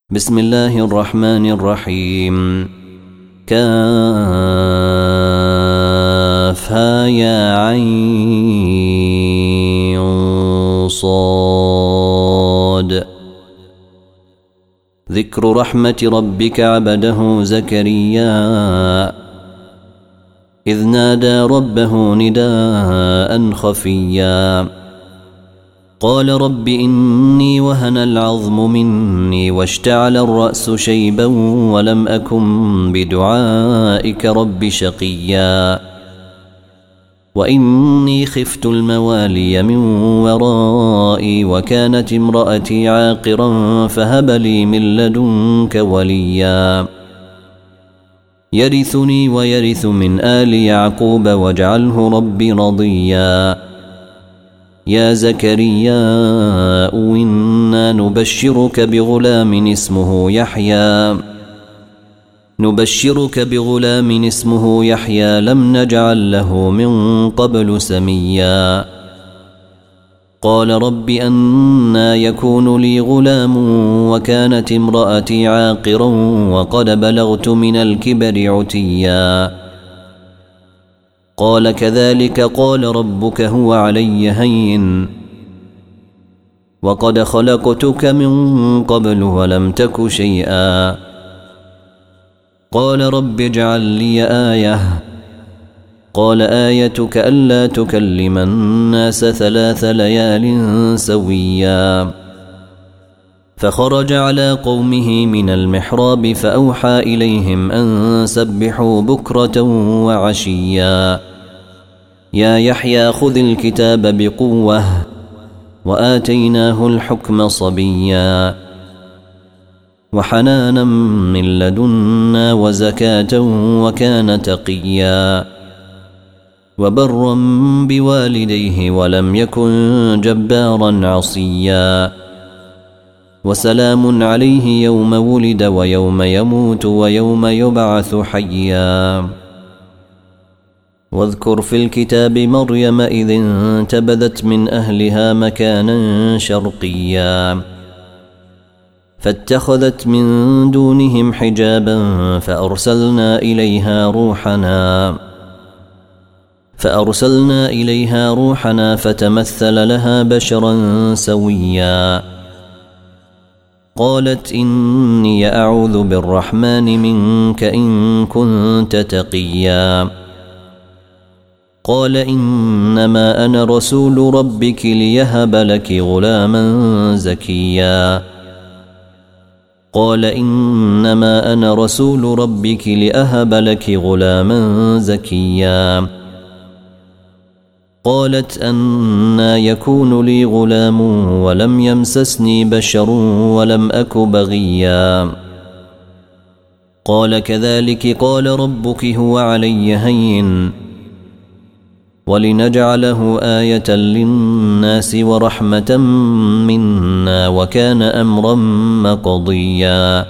بسم الله الرحمن الرحيم. كافها يا عين صاد. ذكر رحمة ربك عبده زكريا إذ نادى ربه نداء خفيا قال رب إني وهن العظم مني واشتعل الرأس شيبا ولم أكن بدعائك رب شقيا وإني خفت الموالي من ورائي وكانت امرأتي عاقرا فهب لي من لدنك وليا يرثني ويرث من آل يعقوب واجعله ربي رضيا يا زكريا إنا نبشرك بغلام اسمه يحيى لم نجعل له من قبل سميا قال رب أنى يكون لي غلام وكانت امرأتي عاقرا وقد بلغت من الكبر عتيا قال كذلك قال ربك هو علي هين وقد خلقتك من قبل ولم تك شيئا قال رب اجعل لي آية قال آيتك ألا تكلم الناس 3 ليال سويا فخرج على قومه من المحراب فأوحى إليهم أن سبحوا بكرة وعشيا يا يحيى خذ الكتاب بقوة وآتيناه الحكم صبيا وحنانا من لدنا وزكاة وكان تقيا وبرا بوالديه ولم يكن جبارا عصيا وسلام عليه يوم ولد ويوم يموت ويوم يبعث حيا واذكر في الكتاب مريم إذ انتبذت من أهلها مكانا شرقيا فاتخذت من دونهم حجابا فأرسلنا إليها روحنا فتمثل لها بشرا سويا قالت إني أعوذ بالرحمن منك إن كنت تقيا قال إنما أنا رسول ربك ليهب لك غلاما زكيا قال إنما أنا رسول ربك لأهب لك غلاما زكيا قالت أنى يكون لي غلام ولم يمسسني بشر ولم أك بغيا قال كذلك قال ربك هو علي هين ولنجعله آية للناس ورحمة منا وكان أمرا مقضيا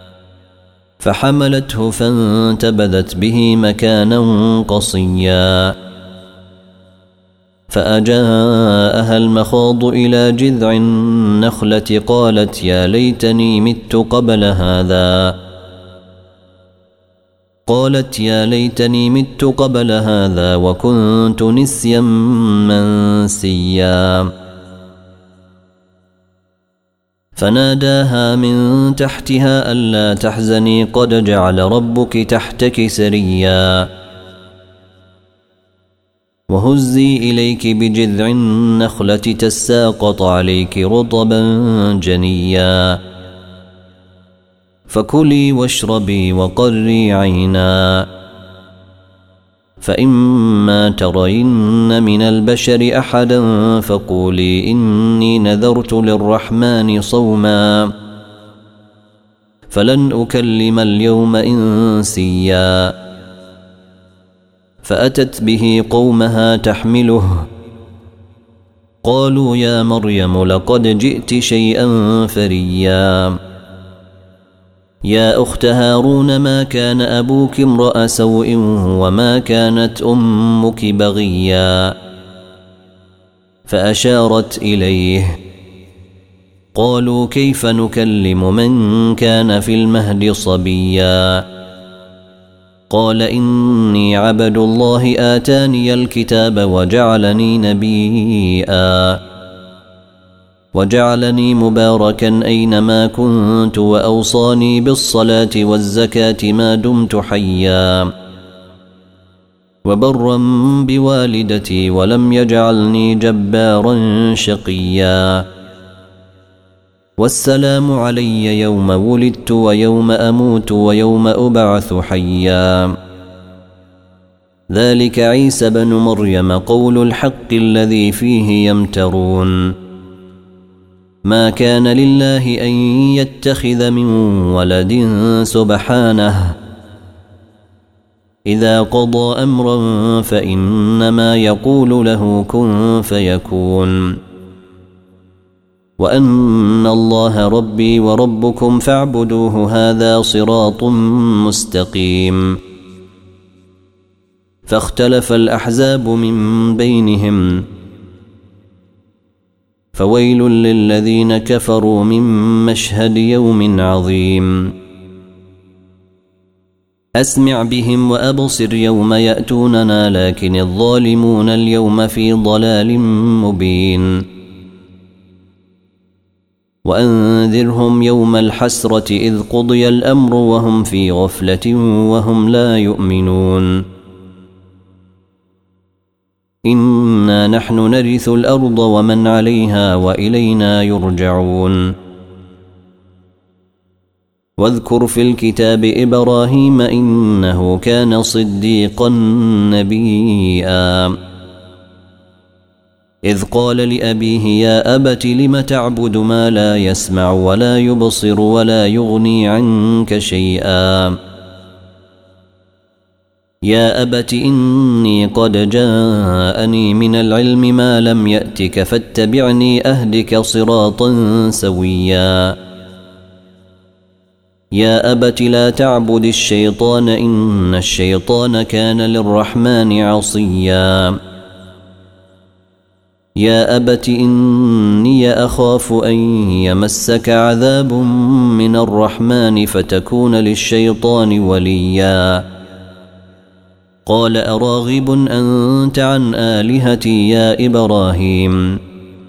فحملته فانتبذت به مكانا قصيا فأجاءها المخاض إلى جذع النخلة قالت يا ليتني مت قبل هذا وكنت نسيا منسيا فناداها من تحتها ألا تحزني قد جعل ربك تحتك سريا وهزي إليك بجذع النخلة تساقط عليك رطبا جنيا فكلي واشربي وقري عينا فإما ترين من البشر أحدا فقولي إني نذرت للرحمن صوما فلن أكلم اليوم إنسيا فأتت به قومها تحمله قالوا يا مريم لقد جئت شيئا فريا يا أخت هارون ما كان أبوك امرأ سوء وما كانت أمك بغيا فأشارت إليه قالوا كيف نكلم من كان في المهد صبيا قال إني عبد الله آتاني الكتاب وجعلني نبيا وجعلني مباركا أينما كنت وأوصاني بالصلاة والزكاة ما دمت حيا وبرا بوالدتي ولم يجعلني جبارا شقيا والسلام علي يوم ولدت ويوم أموت ويوم أبعث حيا ذلك عيسى بن مريم قول الحق الذي فيه يمترون ما كان لله أن يتخذ من ولد سبحانه إذا قضى أمرا فإنما يقول له كن فيكون وأن الله ربي وربكم فاعبدوه هذا صراط مستقيم فاختلف الأحزاب من بينهم فويل للذين كفروا من مشهد يوم عظيم أسمع بهم وأبصر يوم يأتوننا لكن الظالمون اليوم في ضلال مبين وأنذرهم يوم الحسرة إذ قضي الأمر وهم في غفلة وهم لا يؤمنون إنا نحن نرث الأرض ومن عليها وإلينا يرجعون واذكر في الكتاب إبراهيم إنه كان صديقا نبيا إذ قال لأبيه يا أبت لم تعبد ما لا يسمع ولا يبصر ولا يغني عنك شيئا يا أبت إني قد جاءني من العلم ما لم يأتك فاتبعني أهدك صراطا سويا يا أبت لا تعبد الشيطان إن الشيطان كان للرحمن عصيا يا أبت إني أخاف أن يمسك عذاب من الرحمن فتكون للشيطان وليا قال أراغب أنت عن آلهتي يا إبراهيم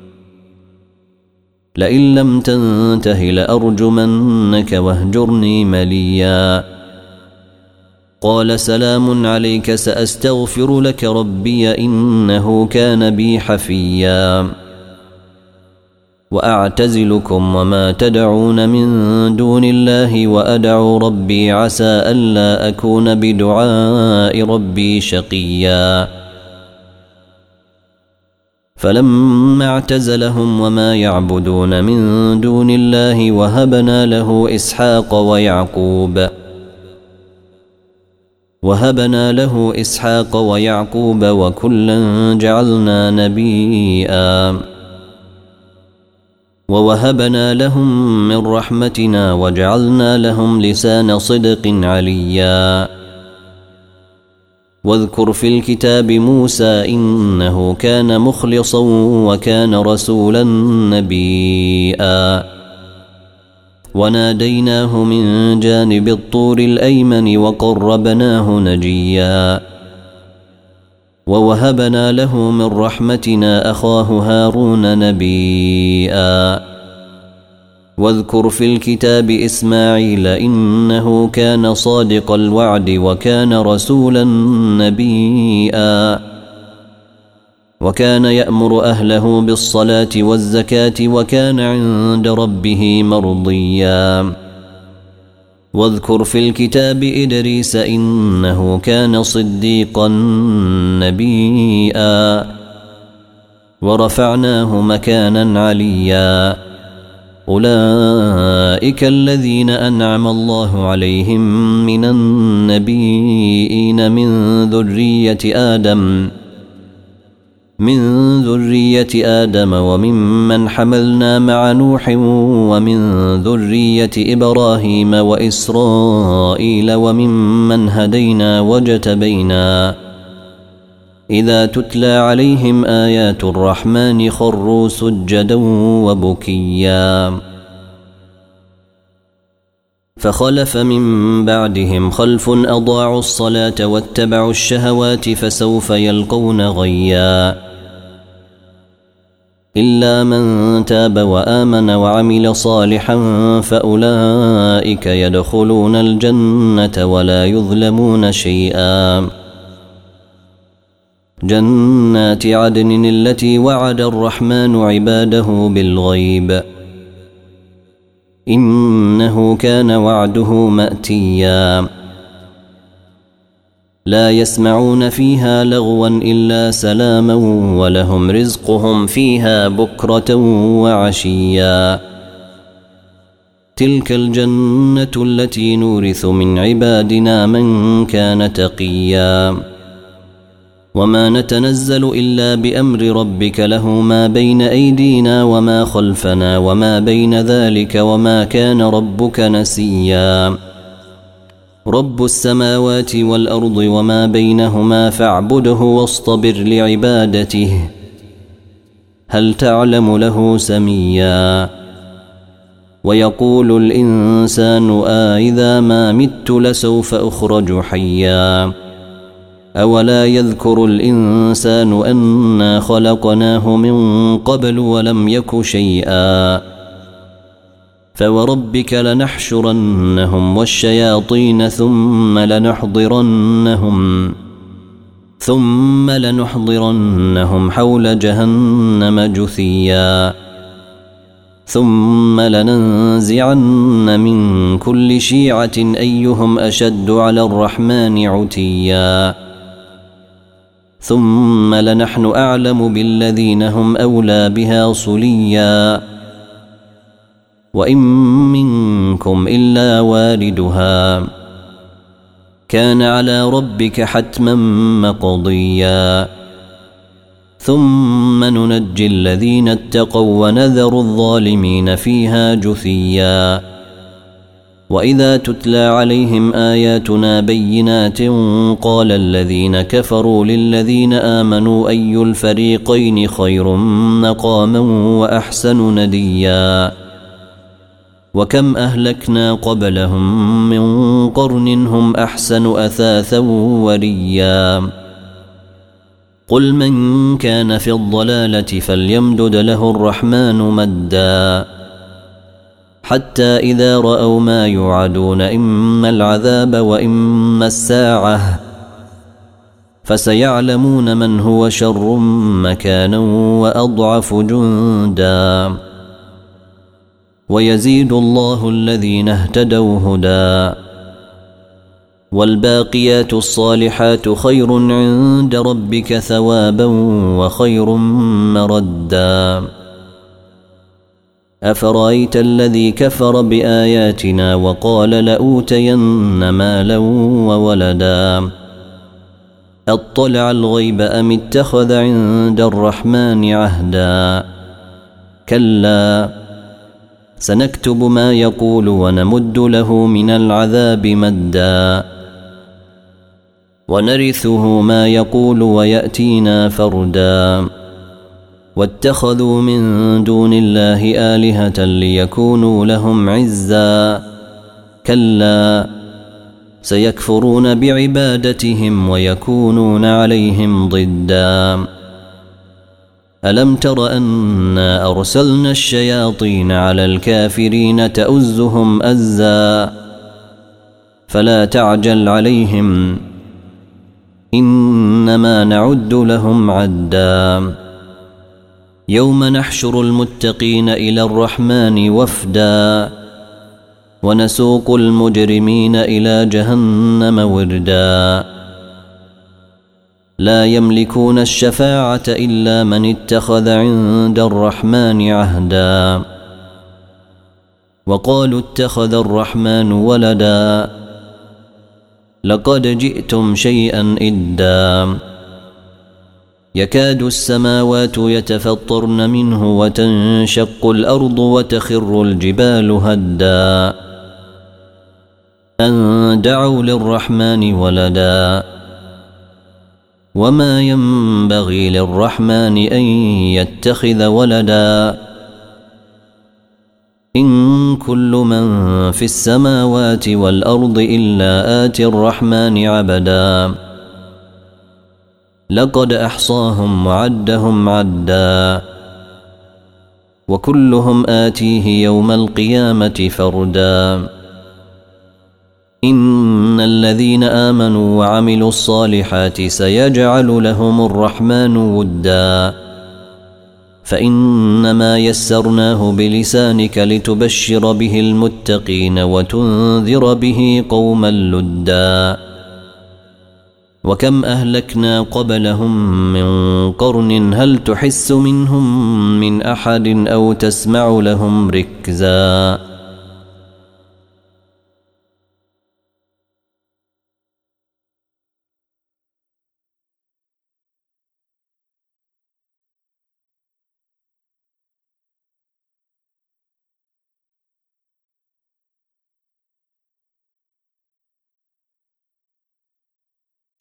لئن لم تنته لأرجمنك واهجرني مليا قال سلام عليك سأستغفر لك ربي إنه كان بي حفيا وأعتزلكم وما تدعون من دون الله وأدعو ربي عسى ألا أكون بدعاء ربي شقيا فلما اعتزلهم وما يعبدون من دون الله وهبنا له إسحاق ويعقوب وكلا جعلنا نبيا ووهبنا لهم من رحمتنا وجعلنا لهم لسان صدق عليا واذكر في الكتاب موسى إنه كان مخلصا وكان رسولا نبيا وناديناه من جانب الطور الأيمن وقربناه نجيا ووهبنا له من رحمتنا أخاه هارون نبيا واذكر في الكتاب إسماعيل إنه كان صادق الوعد وكان رسولا نبيا وكان يأمر أهله بالصلاة والزكاة وكان عند ربه مرضيا واذكر في الكتاب إدريس إنه كان صديقا نبيا ورفعناه مكانا عليا أولئك الذين أنعم الله عليهم من النبيين من ذرية آدم وممن حملنا مع نوح ومن ذرية إبراهيم وإسرائيل وممن هدينا واجتبينا إذا تتلى عليهم آيات الرحمن خروا سجدا وبكيا فخلف من بعدهم خلف أضاعوا الصلاة واتبعوا الشهوات فسوف يلقون غيا إلا من تاب وآمن وعمل صالحا فأولئك يدخلون الجنة ولا يظلمون شيئا جنات عدن التي وعد الرحمن عباده بالغيب إنه كان وعده مأتيا لا يسمعون فيها لغوا إلا سلاما ولهم رزقهم فيها بكرة وعشيا تلك الجنة التي نورث من عبادنا من كان تقيا وما نتنزل إلا بأمر ربك له ما بين أيدينا وما خلفنا وما بين ذلك وما كان ربك نسيا رب السماوات والأرض وما بينهما فاعبده واصطبر لعبادته هل تعلم له سميا ويقول الإنسان إذا ما مت لسوف أخرج حيا أولا يذكر الإنسان أنا خلقناه من قبل ولم يك شيئا فوربك لنحشرنهم والشياطين ثم لنحضرنهم حول جهنم جثيا ثم لننزعن من كل شيعة أيهم أشد على الرحمن عتيا ثم لنحن أعلم بالذين هم أولى بها صليا وإن منكم إلا واردها كان على ربك حتما مقضيا ثم ننجي الذين اتقوا ونذر الظالمين فيها جثيا وإذا تتلى عليهم آياتنا بينات قال الذين كفروا للذين آمنوا أي الفريقين خير مقاما وأحسن نديا وكم أهلكنا قبلهم من قرن هم أحسن أثاثا وريا قل من كان في الضلالة فليمدد له الرحمن مدا حتى إذا رأوا ما يوعدون إما العذاب وإما الساعة فسيعلمون من هو شر مكانا وأضعف جندا ويزيد الله الذين اهتدوا هدى والباقيات الصالحات خير عند ربك ثوابا وخير مردا أفرأيت الذي كفر بآياتنا وقال لأوتين مالا وولدا أطلع الغيب أم اتخذ عند الرحمن عهدا كلا سنكتب ما يقول ونمد له من العذاب مدا ونرثه ما يقول ويأتينا فردا واتخذوا من دون الله آلهة ليكونوا لهم عزا كلا سيكفرون بعبادتهم ويكونون عليهم ضدا ألم تر أنا أرسلنا الشياطين على الكافرين تؤزهم أزا فلا تعجل عليهم إنما نعد لهم عدا يوم نحشر المتقين إلى الرحمن وفدا ونسوق المجرمين إلى جهنم وردا لا يملكون الشفاعة إلا من اتخذ عند الرحمن عهدا وقالوا اتخذ الرحمن ولدا لقد جئتم شيئا إدا يكاد السماوات يتفطرن منه وتنشق الأرض وتخر الجبال هدا أن دعوا للرحمن ولدا وما ينبغي للرحمن أن يتخذ ولدا إن كل من في السماوات والأرض إلا آتي الرحمن عبدا لقد أحصاهم وعدهم عدا وكلهم آتيه يوم القيامة فردا إن الذين آمنوا وعملوا الصالحات سيجعل لهم الرحمن ودا فإنما يسرناه بلسانك لتبشر به المتقين وتنذر به قوما لدا وكم أهلكنا قبلهم من قرن هل تحس منهم من أحد أو تسمع لهم ركزا